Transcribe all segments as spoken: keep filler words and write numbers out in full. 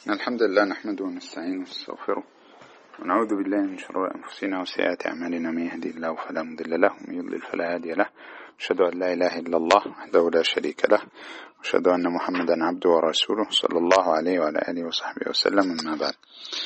الحمد لله نحمده ونستعينه ونستغفره ونعوذ بالله من شرور أنفسنا وسيئات أعمالنا، من يهدي الله فلا مضل له ومن يضلل فلا هادي له. أشهد أن لا إله إلا الله وحده لا شريك له، وأشهد أن محمدا عبده ورسوله صلى الله عليه وعلى آله وصحبه وسلم. أما بعد،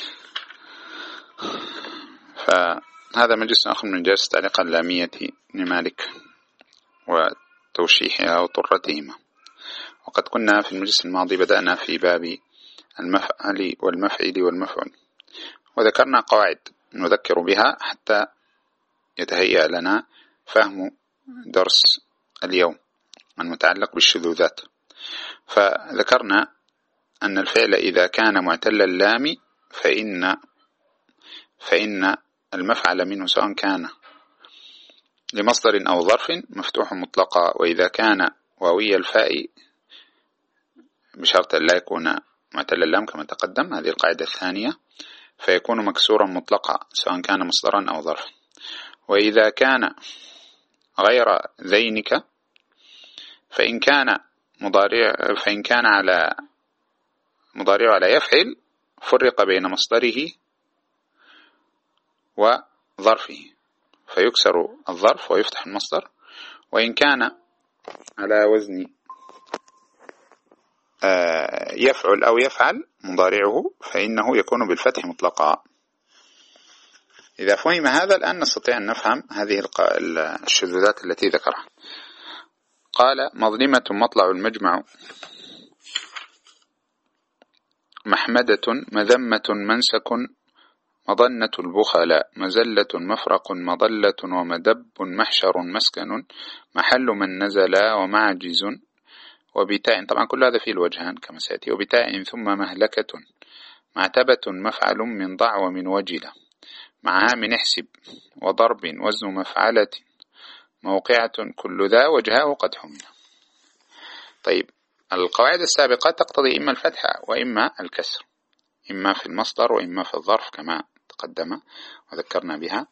فهذا مجلس آخر من جلسة تعليق اللامية ابن مالك وتوشيحها وطرتهما. وقد كنا في المجلس الماضي بدأنا في باب المفعل والمفعل والمفعول، وذكرنا قواعد نذكر بها حتى يتهيأ لنا فهم درس اليوم المتعلق بالشذوذات. فذكرنا أن الفعل إذا كان معتل اللام فإن فإن المفعل منه سواء كان لمصدر أو ظرف مفتوح مطلقا، وإذا كان واوي الفاء بشرط لا يكون معتل اللام كما تقدم، هذه القاعدة الثانية، فيكون مكسورا مطلقا سواء كان مصدرا أو ظرفا. وإذا كان غير ذينك فإن كان مضارع فإن كان على مضارع على يفعل فرق بين مصدره وظرفه فيكسر الظرف ويفتح المصدر. وإن كان على وزن يفعل أو يفعل مضارعه فإنه يكون بالفتح مطلقا. إذا فهم هذا الآن نستطيع أن نفهم هذه الشذوذات التي ذكرها. قال: مظلمة مطلع المجمع، محمدة مذمة منسك، مظنة البخلاء، مزلة مفرق مضلة، ومدب محشر مسكن، محل من نزل، ومعجز، وبتاء، طبعا كل هذا فيه الوجهان كما سيأتي، وبتاء ثم مهلكة، معتبة مفعل من ضع ومن وجلة، معها من احسب، وضرب وزن مفعلة، موقعة، كل ذا وجهاه قد حمل. طيب، القواعد السابقة تقتضي إما الفتح وإما الكسر، إما في المصدر وإما في الظرف كما تقدم وذكرنا بها.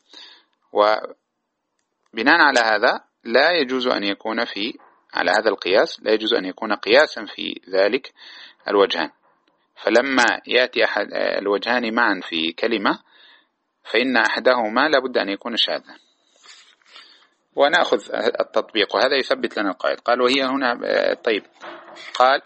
وبناء على هذا لا يجوز أن يكون في على هذا القياس لا يجوز أن يكون قياسا في ذلك الوجهان. فلما يأتي أحد الوجهان معا في كلمة فإن أحدهما لابد أن يكون شاذا. ونأخذ التطبيق، وهذا يثبت لنا القاعدة. قال: وهي هنا. طيب، قال: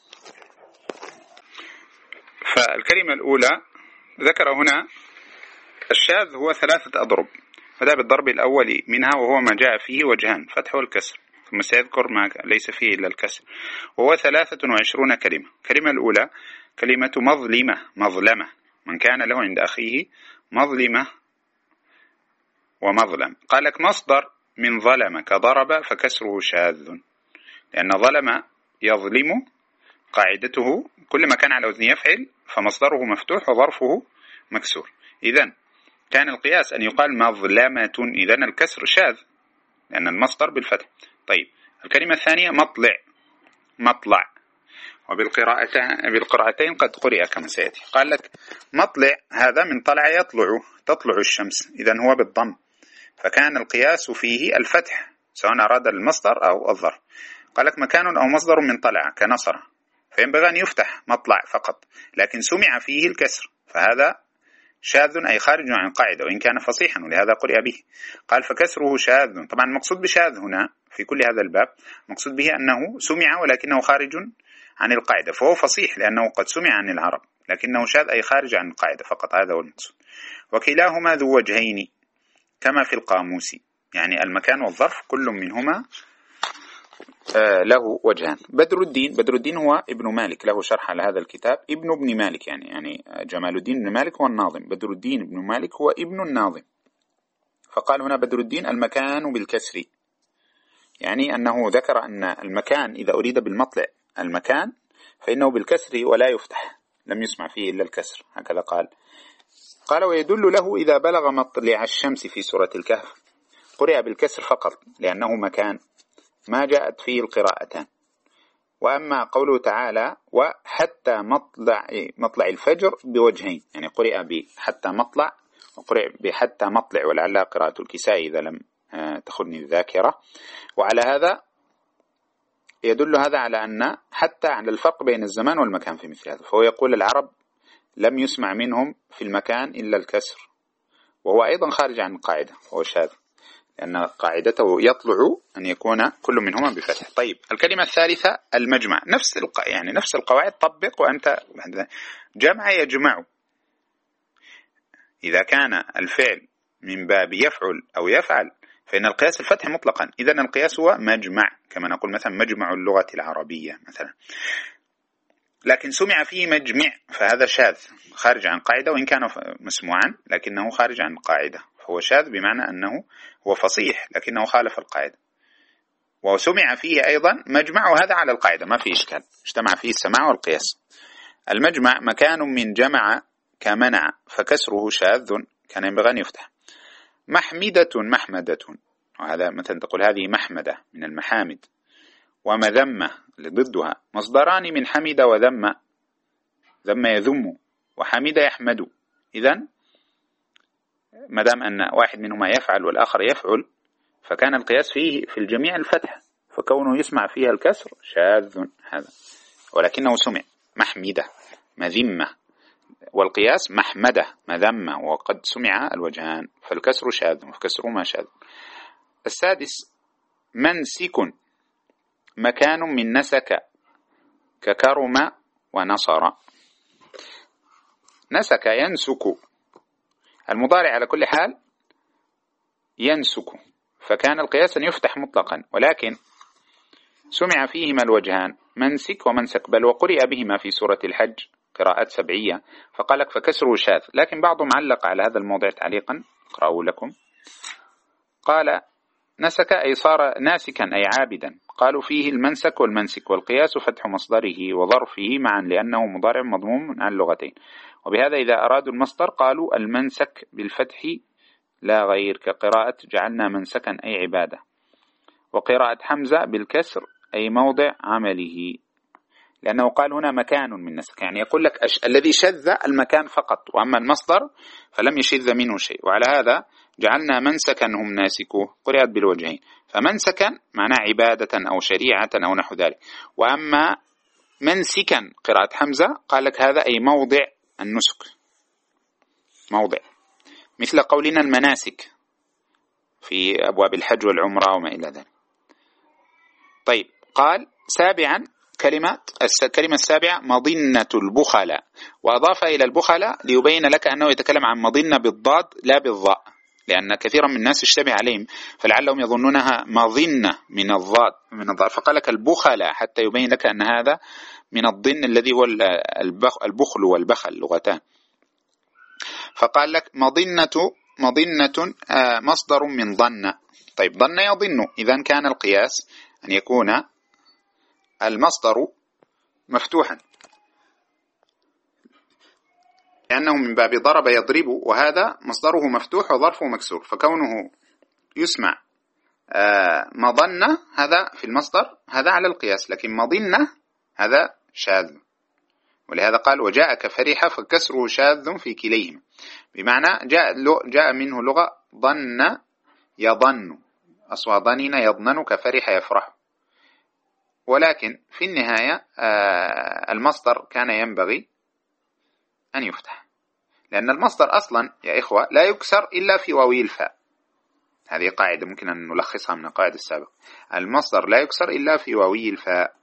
فالكلمة الأولى ذكر هنا الشاذ هو ثلاثة أضرب، بدأ بالضرب الأول منها وهو ما جاء فيه وجهان، فتح والكسر، ثم سيذكر ما ليس فيه إلا الكسر، وهو ثلاثة وعشرون كلمة. الكلمة الأولى كلمة مظلمة، مظلمة، من كان له عند أخيه مظلمة ومظلم. قال لك مصدر من ظلم كضرب فكسره شاذ، لأن ظلم يظلم قاعدته كل ما كان على وزن يفعل فمصدره مفتوح وظرفه مكسور. إذن كان القياس أن يقال مظلمة، إذن الكسر شاذ لأن المصدر بالفتح. طيب، الكلمة الثانية مطلع، مطلع، وبالقراءتين بالقراءتين قد قرئ كما سيأتي. قال لك مطلع هذا من طلع يطلع، تطلع الشمس، إذن هو بالضم، فكان القياس فيه الفتح سواء أراد المصدر أو الظرف. قال لك مكان أو مصدر من طلع كنصر، فينبغي أن يفتح مطلع فقط، لكن سمع فيه الكسر، فهذا شاذ أي خارج عن القاعدة وإن كان فصيحا، ولهذا قرئ به. قال فكسره شاذ. طبعا المقصود بشاذ هنا في كل هذا الباب مقصود به أنه سمع ولكنه خارج عن القاعدة، فهو فصيح لأنه قد سمع عن العرب، لكنه شاذ أي خارج عن القاعدة فقط، هذا هو المقصود. وكلاهما ذو وجهين كما في القاموس، يعني المكان والظرف كل منهما آه له وجهان. بدر الدين، بدر الدين هو ابن مالك، له شرح على هذا الكتاب، ابن ابن مالك، يعني يعني جمال الدين بن مالك هو الناظم، بدر الدين ابن مالك هو ابن الناظم. فقال هنا بدر الدين المكان بالكسر، يعني أنه ذكر أن المكان إذا أريد بالمطلع المكان فإنه بالكسر ولا يفتح، لم يسمع فيه إلا الكسر، هكذا قال. قال: ويدل له إذا بلغ مطلع الشمس في سورة الكهف، قرئ بالكسر فقط لأنه مكان، ما جاءت فيه القراءتان. وأما قوله تعالى وحتى مطلع مطلع الفجر بوجهين، يعني قرئ بحتى مطلع وقرئ بحتى مطلع، ولعلها قراءة الكسائي إذا لم تخذني الذاكرة. وعلى هذا يدل هذا على أن حتى على الفرق بين الزمان والمكان في مثل هذا. فهو يقول العرب لم يسمع منهم في المكان إلا الكسر، وهو أيضا خارج عن القاعدة، هو شاذ، لأن قاعدته يطلع أن يكون كل منهما بفتح. طيب الكلمة الثالثة المجمع، نفس الق... يعني نفس القواعد طبق، وأنت جمع يجمع. إذا كان الفعل من باب يفعل أو يفعل فإن القياس الفتح مطلقا، إذن القياس هو مجمع، كما نقول مثلا مجمع اللغة العربية مثلا. لكن سمع فيه مجمع فهذا شاذ خارج عن قاعدة، وإن كان مسموعا لكنه خارج عن قاعدة، فهو شاذ بمعنى أنه هو فصيح لكنه خالف القاعدة. وسمع فيه أيضا مجمع، وهذا على القاعدة ما في إشكال، اجتمع فيه السماع والقياس. المجمع مكان من جمع كمنع فكسره شاذ، كان ينبغي أن يفتح. محمدة محمدة، وهذا مثلا تقول هذه محمدة من المحامد. ومذمة لضدها، مصدران من حمد وذم، ذم يذم وحمد يحمد. إذن مدام أن واحد منهما يفعل والآخر يفعل فكان القياس فيه في الجميع الفتح، فكونه يسمع فيها الكسر شاذ هذا، ولكنه سمع محمدة مذمة، والقياس محمدة مذمة، وقد سمع الوجهان فالكسر شاذ وكسرهما شاذ. السادس منسك، مكان من نسك ككرم ونصر. نسك ينسك، المضارع على كل حال ينسك، فكان القياس أن يفتح مطلقا، ولكن سمع فيهما الوجهان منسك ومنسك، بل وقرئ بهما في سورة الحج قراءات سبعية، فقالك فكسره شاذ. لكن بعضهم علق على هذا الموضع تعليقا أقرأه لكم. قال نسك أي صار ناسكا أي عابدا، قالوا فيه المنسك والمنسك، والقياس فتح مصدره وظرفه معا لأنه مضارع مضموم عن اللغتين، وبهذا إذا أرادوا المصدر قالوا المنسك بالفتح لا غير، كقراءة جعلنا منسكا أي عبادة، وقراءة حمزة بالكسر أي موضع عمله، لأنه قال هنا مكان من نسك، يعني يقول لك أش... الذي شذ المكان فقط، وأما المصدر فلم يشذ منه شيء. وعلى هذا جعلنا منسكا هم ناسكوه قرأت بالوجهين، فمنسكا معناه عبادة أو شريعة أو نحو ذلك، وأما منسكا قراءة حمزة قال لك هذا أي موضع النسك، موضع، مثل قولنا المناسك في أبواب الحج والعمرة وما إلى ذلك. طيب قال سابعا كلمة الكلمة السابعة مظنة البخلاء، وأضاف إلى البخلاء ليبين لك أنه يتكلم عن مظنة بالضاد لا بالضاء، لأن كثيرا من الناس اشتبه عليهم فلعلهم يظنونها مظنة من الضاد من الضاد فقال لك البخلاء حتى يبين لك أن هذا من الضن الذي هو البخل والبخل لغتان. فقال لك مظنة مظنة مصدر من ظن. طيب ظن يظن، إذن كان القياس أن يكون المصدر مفتوحا، لأنه من باب ضرب يضرب، وهذا مصدره مفتوح وظرفه مكسور، فكونه يسمع مظنة هذا في المصدر هذا على القياس، لكن مظنة هذا شاذ، ولهذا قال وجاءك فرح فكسره شاذ في كليهما، بمعنى جاء, جاء منه لغة ظن يظن، أصوى ظنين يظنن كفرح يفرح، ولكن في النهاية المصدر كان ينبغي أن يفتح، لأن المصدر أصلا يا إخوة لا يكسر إلا في واوي الفاء. هذه قاعدة ممكن أن نلخصها من القاعدة السابقة، المصدر لا يكسر إلا في واوي الفاء،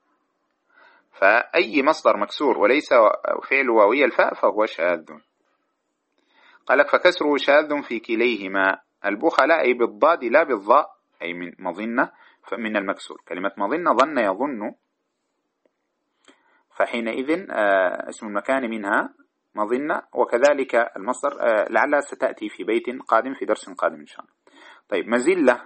فأي مصدر مكسور وليس فعل واوي الفاء فهو شاذ. قالك فكسره شاذ في كليهما، البخلاء أي بالضاد لا بالضاء، أي من مظنة فمن المكسور، كلمة مظنة ظن يظن، فحينئذ اسم المكان منها مظنة، وكذلك المصدر لعلها ستأتي في بيت قادم في درس قادم إن شاء الله. طيب مزلة،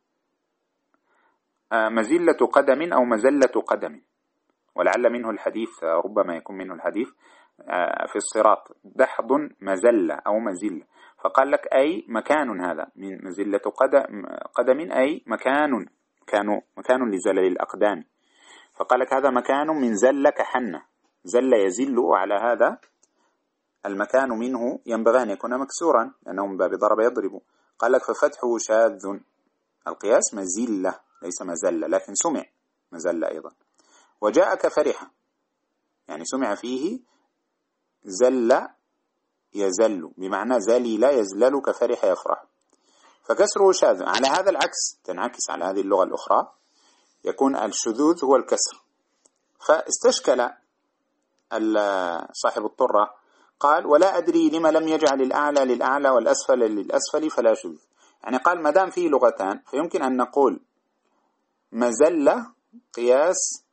مزلة قدم أو مزلة قدم، ولعل منه الحديث، ربما يكون منه الحديث في الصراط دحض مزلة أو مزلة، فقال لك أي مكان هذا من مزلة قدم, قدم أي مكان كانوا مكان لزلل الأقدام، فقال لك هذا مكان من زل كحنة، زل يزل، وعلى هذا المكان منه ينبغي أن يكون مكسورا لأنه من باب ضرب يضرب، قال لك ففتحه شاذ، القياس مزلة ليس مزلة، لكن سمع مزلة أيضا. وجاءك فرحة، يعني سمع فيه زل يزل، بمعنى زلل يزلل كفرح يفرح، فكسره شاذ. على هذا العكس تنعكس على هذه اللغة الأخرى، يكون الشذوذ هو الكسر. فاستشكل صاحب الطرة قال ولا أدري لما لم يجعل الأعلى للأعلى والأسفل للأسفل فلا شذوذ. يعني قال ما دام فيه لغتان فيمكن أن نقول مزلة قياس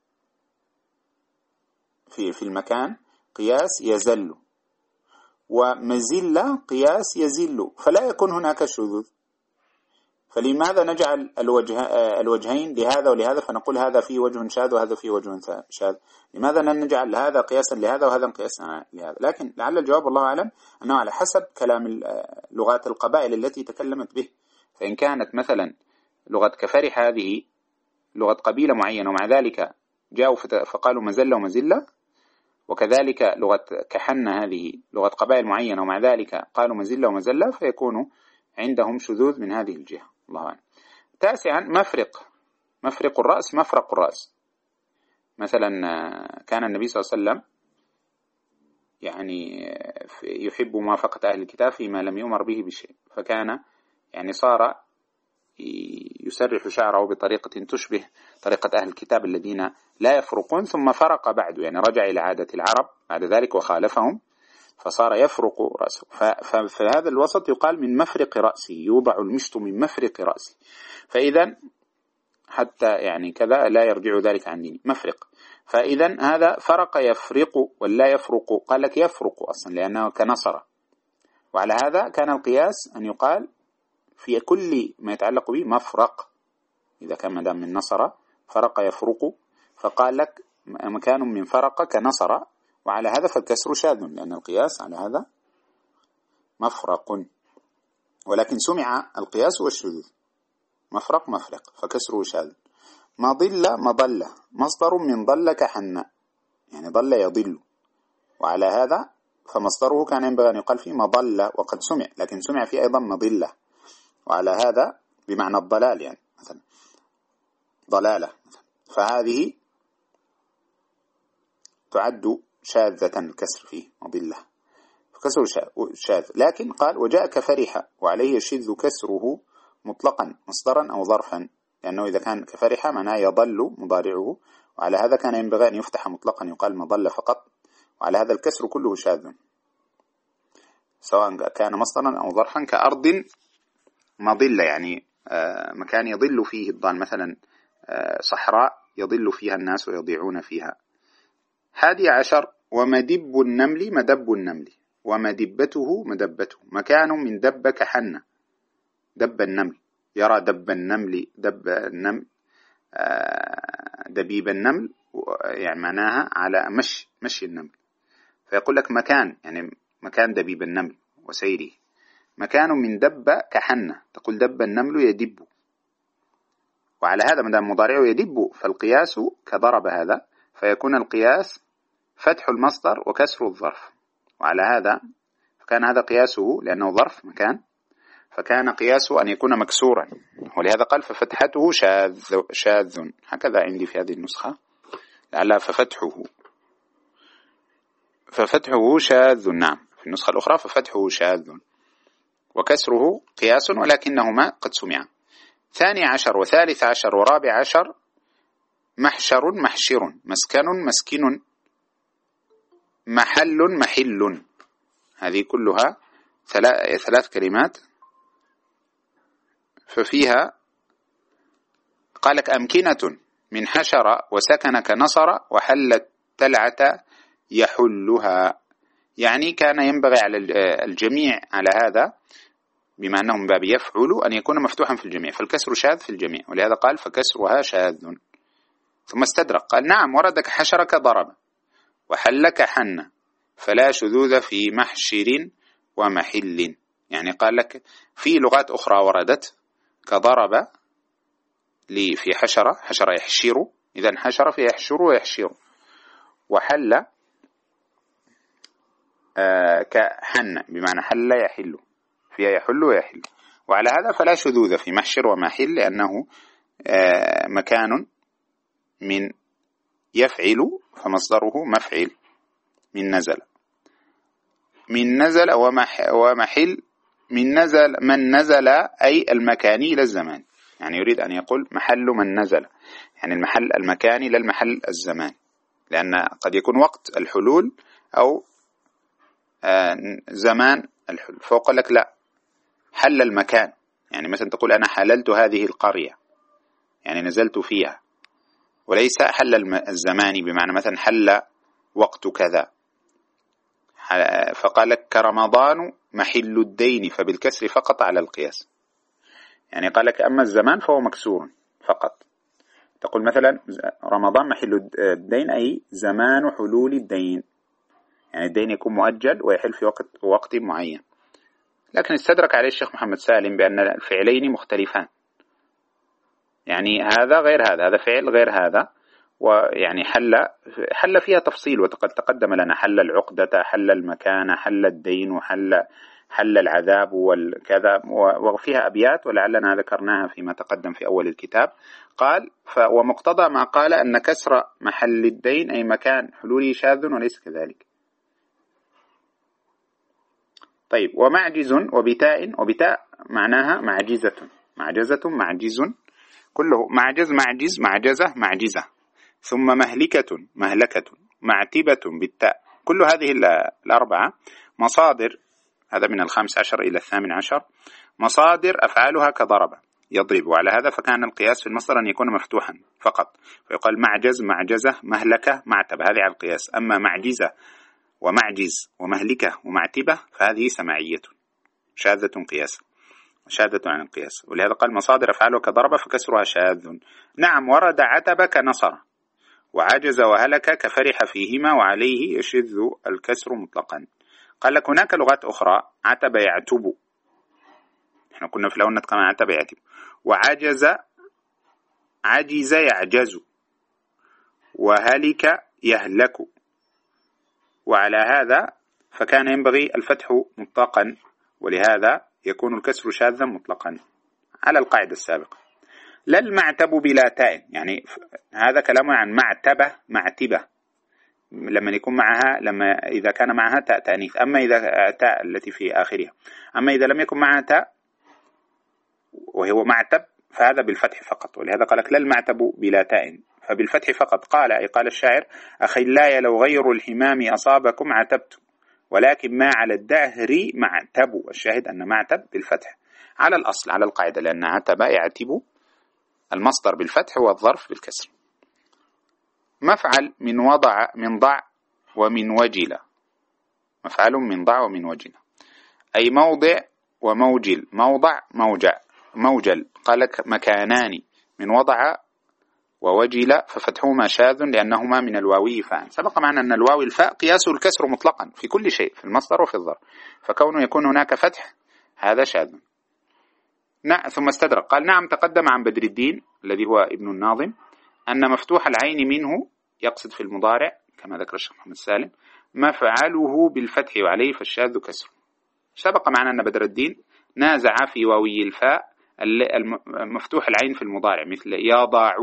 في في المكان قياس يزل، ومزلة قياس يزل، فلا يكون هناك شذوذ. فلماذا نجعل الوجه الوجهين لهذا ولهذا فنقول هذا فيه وجه شاذ وهذا فيه وجه شاذ؟ لماذا لا نجعل هذا قياسا لهذا وهذا قياسا لهذا؟ لكن لعل الجواب الله أعلم أنه على حسب كلام لغات القبائل التي تكلمت به. فإن كانت مثلا لغة كفرح هذه لغة قبيلة معينة ومع ذلك جاءوا فقالوا مزلة ومزلة، وكذلك لغة كحنة هذه لغة قبائل معينة ومع ذلك قالوا مزلة ومزلة، فيكون عندهم شذوذ من هذه الجهة. الله أعلم. تاسعا مفرق، مفرق الرأس، مفرق الرأس. مثلا كان النبي صلى الله عليه وسلم يعني يحب موافقة أهل الكتاب فيما لم يؤمر به بشيء، فكان يعني صار يسرح شعره بطريقة تشبه طريقة أهل الكتاب الذين لا يفرقون، ثم فرق بعد، يعني رجع إلى عادة العرب بعد ذلك وخالفهم فصار يفرق رأسه. فهذا الوسط يقال من مفرق رأسي، يوضع المشط من مفرق رأسي. فإذا حتى يعني كذا لا يرجع ذلك عن ديني، مفرق. فإذا هذا فرق يفرق ولا يفرق، قال لك يفرق أصلا لأنه كنصر. وعلى هذا كان القياس أن يقال في كل ما يتعلق به مفرق، إذا كان مدام من نصر فرق يفرق، فقال لك مكان من فرق كنصر، وعلى هذا فالكسر شاذ لأن القياس على هذا مفرق. ولكن سمع القياس والشذوذ، مفرق مفرق فكسره شاذ. مضلة مضلة مصدر من ضل كحنة، يعني ضل يضل، وعلى هذا فمصدره كان ينبغي أن يقال فيه مضلة، وقد سمع لكن سمع فيه أيضا مضلة، وعلى هذا بمعنى الضلال يعني مثلا ضلالة مثلا. فهذه تعد شاذة الكسر فيه مضلة، فكسر شاذ. لكن قال وجاء كفرح وعليه يشذ كسره مطلقا مصدرا أو ظرفا، لأنه إذا كان كفرح معناه يضل مضارعه، وعلى هذا كان ينبغي أن يفتح مطلقا يقال مضل فقط، وعلى هذا الكسر كله شاذ سواء كان مصدرا أو ظرفا. كأرض مضلة يعني مكان يضل فيه الضال، مثلا صحراء يضل فيها الناس ويضيعون فيها. هادي عشر ومدب النمل مدب النمل ومدبته مدبته، مكان من دب كحنة، دب النمل يرى دب النمل، دب النمل دبيب النمل يعني معناها على مشي مشي النمل، فيقول لك مكان يعني مكان دبيب النمل وسيره. مكان من دب كحنة تقول دب النمل يدب، وعلى هذا مدام مضارعه يدب فالقياس كضرب هذا، فيكون القياس فتح المصدر وكسر الظرف، وعلى هذا فكان هذا قياسه لأنه ظرف مكان، فكان قياسه أن يكون مكسورا، ولهذا قال ففتحته شاذ شاذ، هكذا عندي في هذه النسخة لعل ففتحه ففتحه شاذ، نعم في النسخة الأخرى ففتحه شاذ وكسره قياس ولكنهما قد سمعا. ثاني عشر وثالث عشر ورابع عشر محشر محشر مسكن مسكن محل محل، هذه كلها ثلاث كلمات. ففيها قال لك أمكنة من حشر وسكن كنصر وحلت تلعة يحلها، يعني كان ينبغي على الجميع على هذا بما أنه من باب يفعل أن يكون مفتوحا في الجميع، فالكسر شاذ في الجميع، ولهذا قال فكسرها شاذ. ثم استدرك قال نعم وردك حشرك ضرب وحلك حن فلا شذوذ في محشر ومحل، يعني قال لك في لغات أخرى وردت كضرب لي في حشرة، حشرة يحشر، إذن حشرة في يحشر ويحشر، وحل آه كحن بمعنى حل يحل، فيها يحل ويحل، وعلى هذا فلا شذوذ في محشر ومحل لأنه آه مكان من يفعل فمصدره مفعل من نزل. من نزل ومحل من نزل من نزل أي المكاني إلى الزمان، يعني يريد أن يقول محل من نزل، يعني المحل المكاني للمحل الزمان، لأن قد يكون وقت الحلول أو زمان الحلول. فقال لك لا، حل المكان، يعني مثلا تقول أنا حللت هذه القرية، يعني نزلت فيها، وليس حل الزماني بمعنى مثلا حل وقت كذا. فقال لك كرمضان محل الدين، فبالكسر فقط على القياس، يعني قال لك أما الزمان فهو مكسور فقط. تقول مثلا رمضان محل الدين أي زمان حلول الدين، يعني الدين يكون مؤجل ويحل في وقت وقت معين. لكن استدرك عليه الشيخ محمد سالم بأن الفعلين مختلفان، يعني هذا غير هذا، هذا فعل غير هذا، ويعني حل حل فيها تفصيل، وقد تقدم لنا حل العقدة، حل المكان، حل الدين، وحل حل العذاب والكذا، وفيها أبيات ولعلنا ذكرناها فيما تقدم في أول الكتاب. قال ومقتضى ما قال أن كسر محل الدين أي مكان حلوله شاذ وليس كذلك. طيب ومعجز وبتاء، وبتاء معناها معجزة، معجزة معجز، كله معجز معجز معجزة معجزة، ثم مهلكة مهلكة، معتبة بالتاء، كل هذه الأربعة مصادر، هذا من الخامس عشر إلى الثامن عشر، مصادر أفعالها كضرب يضرب، وعلى هذا فكان القياس في المصدر أن يكون مفتوحا فقط، فيقال معجز معجزة مهلكة معتبة، هذه على القياس. أما معجزة ومعجز ومهلكة ومعتبة فهذه سماعية شاذة قياسا، شاذة عن القياس، ولهذا قال مصادر أفعالها كضرب فكسرها شاذ. نعم ورد عتب كنصر، وعجز وهلك كفرح فيهما، وعليه يشذ الكسر مطلقا. قال لك هناك لغات أخرى عتب يعتب، احنا كنا في الأول نتقن عتب يعتب، وعجز عجز يعجز، وهلك يهلك، وعلى هذا فكان ينبغي الفتح مطلقا، ولهذا يكون الكسر شاذا مطلقا على القاعدة السابقة. لا المعتب بلا تاء، يعني هذا كلام عن معتبة معتبة لما يكون معها، لما إذا كان معها تاء تأنيث، أما إذا تاء التي في آخرها، أما إذا لم يكن معها تاء وهو معتب فهذا بالفتح فقط، ولهذا قال لك لا المعتب بلا تاء، فبالفتح فقط. قال أي قال الشاعر أخلاي لو غير الحمام أصابكم عتبت، ولكن ما على الدهر معتب، الشاهد أن معتب بالفتح على الأصل على القاعدة، لأن عتب يعتب المصدر بالفتح والظرف بالكسر. مفعل من وضع من ضع ومن وجل، مفعل من ضع ومن وجل أي موضع وموجل، موضع موجع موجل، قال لك مكانان من وضع ووجل ففتحهما شاذ لأنهما من الواوي فاء. سبق معنا أن الواو الفاء قياسه الكسر مطلقا في كل شيء في المصدر وفي الظرف، فكونه يكون هناك فتح هذا شاذ. نعم ثم استدرك قال نعم تقدم عن بدر الدين الذي هو ابن الناظم أن مفتوح العين منه يقصد في المضارع كما ذكر الشيخ محمد سالم مفعله بالفتح وعليه فالشاذ كسر. سبق معنا أن بدر الدين نازع في واوي الفاء مفتوح العين في المضارع مثل يضع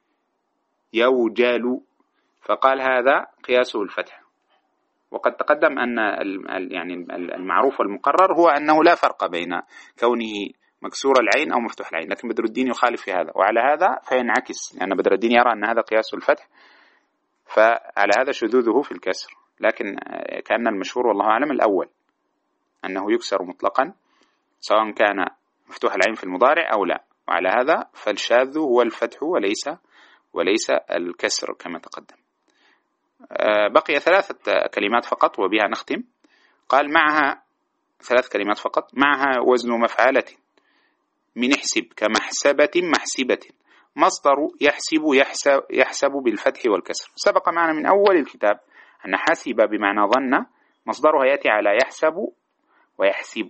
يوجل، فقال هذا قياسه الفتح. وقد تقدم أن يعني المعروف والمقرر هو أنه لا فرق بين كونه مكسور العين أو مفتوح العين، لكن بدر الدين يخالف في هذا، وعلى هذا فينعكس لأن بدر الدين يرى أن هذا قياس الفتح، فعلى هذا شذوذه في الكسر. لكن كان المشهور والله أعلم الأول أنه يكسر مطلقا سواء كان مفتوح العين في المضارع أو لا، وعلى هذا فالشاذ هو الفتح وليس وليس الكسر كما تقدم. بقي ثلاثة كلمات فقط وبها نختم. قال معها ثلاث كلمات فقط، معها وزن مفعلة من احسب كمحسبة محسبة، مصدر يحسب يحسب, يحسب بالفتح والكسر. سبق معنا من أول الكتاب أن حسب بمعنى ظن مصدرها يأتي على يحسب ويحسب،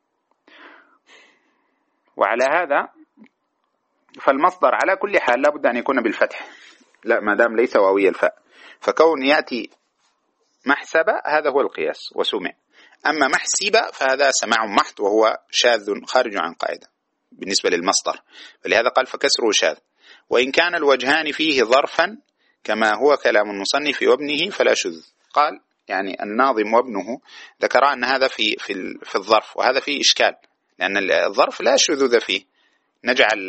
وعلى هذا فالمصدر على كل حال لابد أن يكون بالفتح، لا ما دام ليس واوي الفاء، فكون يأتي محسبة هذا هو القياس وسمع. أما محسبة فهذا سماع محض وهو شاذ خارج عن قاعدة بالنسبة للمصدر، فلهذا قال فكسره شاذ. وإن كان الوجهان فيه ظرفا كما هو كلام المصنف وابنه فلا شذ. قال يعني الناظم وابنه ذكرا أن هذا في في في الظرف، وهذا فيه إشكال، لأن الظرف لا شذوذ فيه. نجعل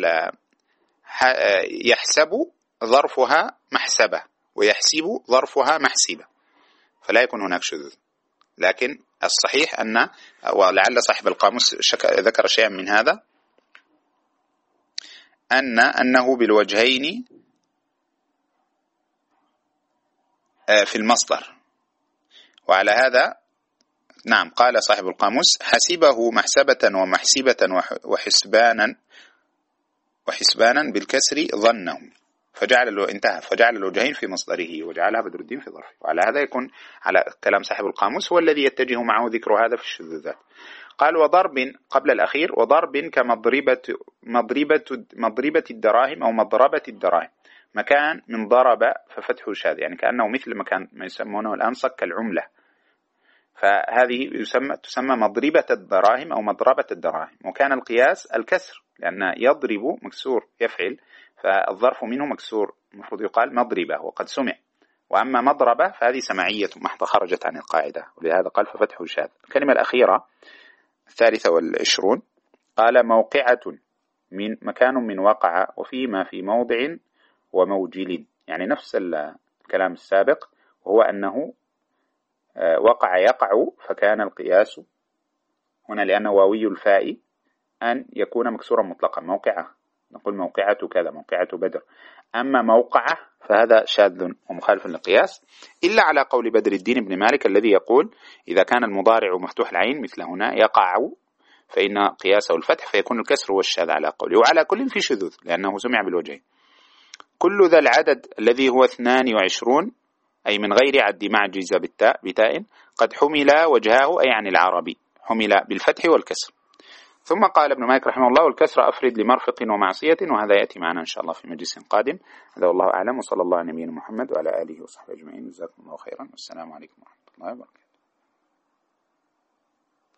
يحسب ظرفها محسبة ويحسب ظرفها محسبة، فلا يكون هناك شذوذ. لكن الصحيح أن، ولعل صاحب القاموس ذكر شيئا من هذا، أن أنه بالوجهين في المصدر. وعلى هذا نعم قال صاحب القاموس: حسبه محسبة ومحسبة وحسبانا وحسبانا بالكسر ظنه، فجعل انتهى فجعل الوجهين في مصدره وجعلها بدر الدين في ظرفه. وعلى هذا يكون على كلام صاحب القاموس هو الذي يتجه معه ذكر هذا في الشذوذات. قال: وضرب قبل الأخير، وضرب كمضربة مضربة مضربة الدراهم أو مضربة الدراهم، مكان من ضرب ففتحه شاذ، يعني كأنه مثل مكان ما يسمونه الآن صك العملة، فهذه يسمى تسمى مضربة الدراهم أو مضربة الدراهم. وكان القياس الكسر، لأن يضرب مكسور يفعل، فالظرف منه مكسور، المفروض يقال مضربة وقد سمع. وأما مضربة فهذه سمعية محضة خرجت عن القاعدة، ولهذا قال ففتحه شاذ. الكلمة الأخيرة الثالثة والعشرون قال: موقعة من مكان من وقع وفيما في موضع وموجل، يعني نفس الكلام السابق، وهو أنه وقع يقع، فكان القياس هنا لأنه واوي الفاء أن يكون مكسورا مطلقا، موقعة نقول موقعة كذا، موقعة بدر. أما موقعة فهذا شاذ ومخالف للقياس، إلا على قول بدر الدين بن مالك الذي يقول: إذا كان المضارع مفتوح العين مثل هنا يقع، فإن قياسه الفتح، فيكون الكسر هو الشاذ على قوله. وعلى كل في شذوذ لأنه سمع بالوجهين. كل ذا العدد الذي هو اثنان وعشرون، أي من غير عد معجز بالتاء بتاء، قد حمل وجهه، أي عن العربي، حمل بالفتح والكسر. ثم قال ابن مالك رحمه الله: والكسر أفرد لمرفق ومعصية، وهذا يأتي معنا إن شاء الله في مجلس قادم. هذا والله أعلم، وصلى الله على نبينا محمد وعلى آله وصحبه أجمعين. جزاكم الله خيرا، والسلام عليكم ورحمة الله وبركاته.